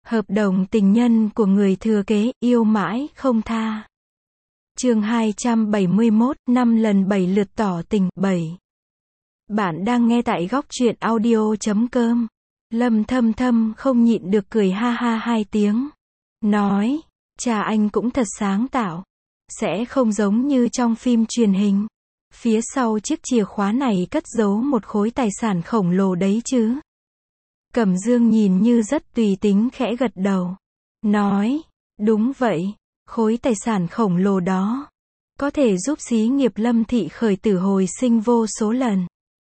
Hợp đồng tình nhân của người thừa kế, yêu mãi không tha. Chương 271, 5 lần 7 lượt tỏ tình, 7. Bạn đang nghe tại góc truyện audio.com. Lâm Thâm Thâm không nhịn được cười ha ha 2 tiếng. Nói, cha anh cũng thật sáng tạo. Sẽ không giống như trong phim truyền hình. Phía sau chiếc chìa khóa này cất giấu một khối tài sản khổng lồ đấy chứ. Cẩm Dương nhìn như rất tùy tính khẽ gật đầu. Nói, đúng vậy, khối tài sản khổng lồ đó có thể giúp xí nghiệp Lâm thị khởi tử hồi sinh vô số lần.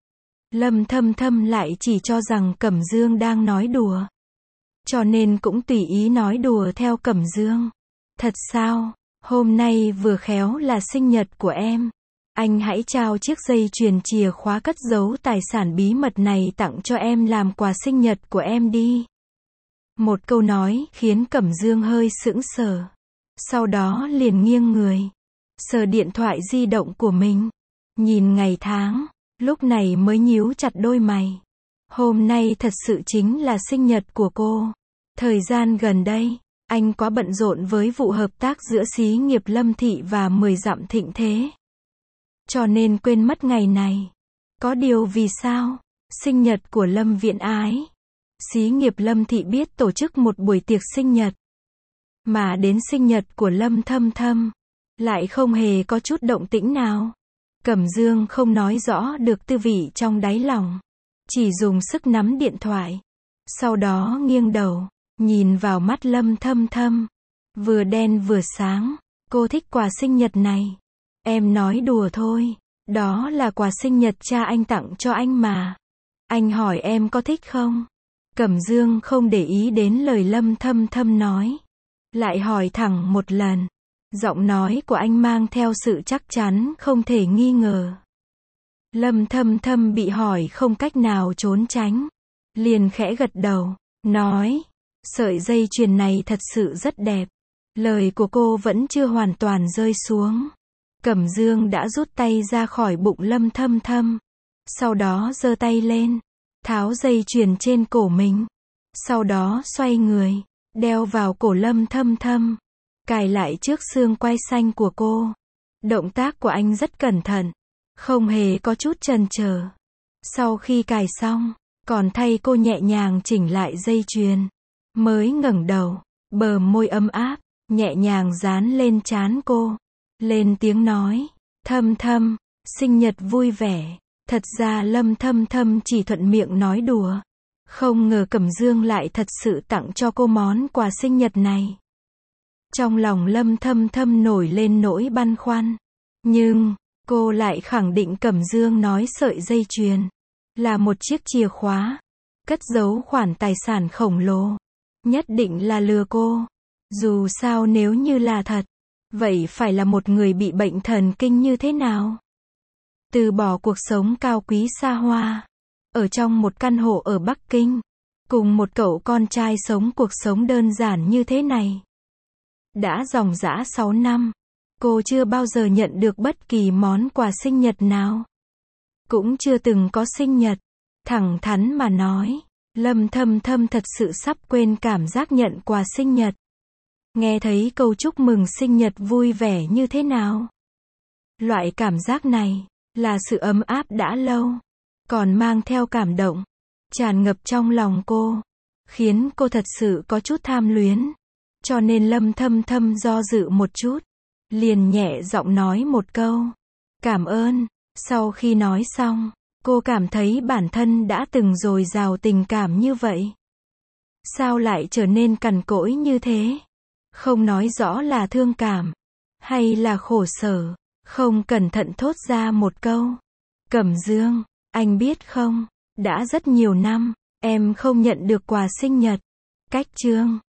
Lâm Thâm Thâm lại chỉ cho rằng Cẩm Dương đang nói đùa. Cho nên cũng tùy ý nói đùa theo Cẩm Dương. Thật sao, hôm nay vừa khéo là sinh nhật của em. Anh hãy trao chiếc dây chuyền chìa khóa cất giấu tài sản bí mật này tặng cho em làm quà sinh nhật của em đi. Một câu nói khiến Cẩm Dương hơi sững sờ. Sau đó liền nghiêng người, sờ điện thoại di động của mình. Nhìn ngày tháng, lúc này mới nhíu chặt đôi mày. Hôm nay thật sự chính là sinh nhật của cô. Thời gian gần đây, anh quá bận rộn với vụ hợp tác giữa xí nghiệp Lâm thị và 10 dặm thịnh thế. Cho nên quên mất ngày này. Có điều vì sao? Sinh nhật của Lâm Viễn Ái. Xí nghiệp Lâm thị biết tổ chức một buổi tiệc sinh nhật. Mà đến sinh nhật của Lâm Thâm Thâm, lại không hề có chút động tĩnh nào. Cẩm Dương không nói rõ được tư vị trong đáy lòng. Chỉ dùng sức nắm điện thoại. Sau đó nghiêng đầu, nhìn vào mắt Lâm Thâm Thâm. Vừa đen vừa sáng. Cô thích quà sinh nhật này. Em nói đùa thôi. Đó là quà sinh nhật cha anh tặng cho anh mà. Anh hỏi em có thích không? Cẩm Dương không để ý đến lời Lâm Thâm Thâm nói. Lại hỏi thẳng một lần. Giọng nói của anh mang theo sự chắc chắn không thể nghi ngờ. Lâm Thâm Thâm bị hỏi không cách nào trốn tránh. Liền khẽ gật đầu, nói, sợi dây chuyền này thật sự rất đẹp. Lời của cô vẫn chưa hoàn toàn rơi xuống. Cẩm Dương đã rút tay ra khỏi bụng Lâm Thâm Thâm. Sau đó giơ tay lên, tháo dây chuyền trên cổ mình. Sau đó xoay người, đeo vào cổ Lâm Thâm Thâm. Cài lại trước xương quai xanh của cô. Động tác của anh rất cẩn thận, không hề có chút chần chờ. Sau khi cài xong, còn thay cô nhẹ nhàng chỉnh lại dây chuyền. Mới ngẩng đầu, bờ môi ấm áp, nhẹ nhàng dán lên trán cô. Lên tiếng nói, Thâm Thâm, sinh nhật vui vẻ. Thật ra Lâm Thâm Thâm chỉ thuận miệng nói đùa. Không ngờ Cẩm Dương lại thật sự tặng cho cô món quà sinh nhật này. Trong lòng Lâm Thâm Thâm nổi lên nỗi băn khoăn. Nhưng, cô lại khẳng định Cẩm Dương nói sợi dây chuyền là một chiếc chìa khóa, cất giấu khoản tài sản khổng lồ. Nhất định là lừa cô. Dù sao nếu như là thật, vậy phải là một người bị bệnh thần kinh như thế nào? Từ bỏ cuộc sống cao quý xa hoa, ở trong một căn hộ ở Bắc Kinh, cùng một cậu con trai sống cuộc sống đơn giản như thế này. Đã dòng dã 6 năm, cô chưa bao giờ nhận được bất kỳ món quà sinh nhật nào. Cũng chưa từng có sinh nhật. Thẳng thắn mà nói, Lâm Thâm Thâm thật sự sắp quên cảm giác nhận quà sinh nhật. Nghe thấy câu chúc mừng sinh nhật vui vẻ như thế nào? Loại cảm giác này, là sự ấm áp đã lâu, còn mang theo cảm động, tràn ngập trong lòng cô, khiến cô thật sự có chút tham luyến. Cho nên Lâm Thâm Thâm do dự một chút, liền nhẹ giọng nói một câu, cảm ơn. Sau khi nói xong, cô cảm thấy bản thân đã từng dồi dào tình cảm như vậy. Sao lại trở nên cằn cỗi như thế? Không nói rõ là thương cảm, hay là khổ sở, không cẩn thận thốt ra một câu. Cẩm Dương, anh biết không, đã rất nhiều năm, em không nhận được quà sinh nhật. Cách chương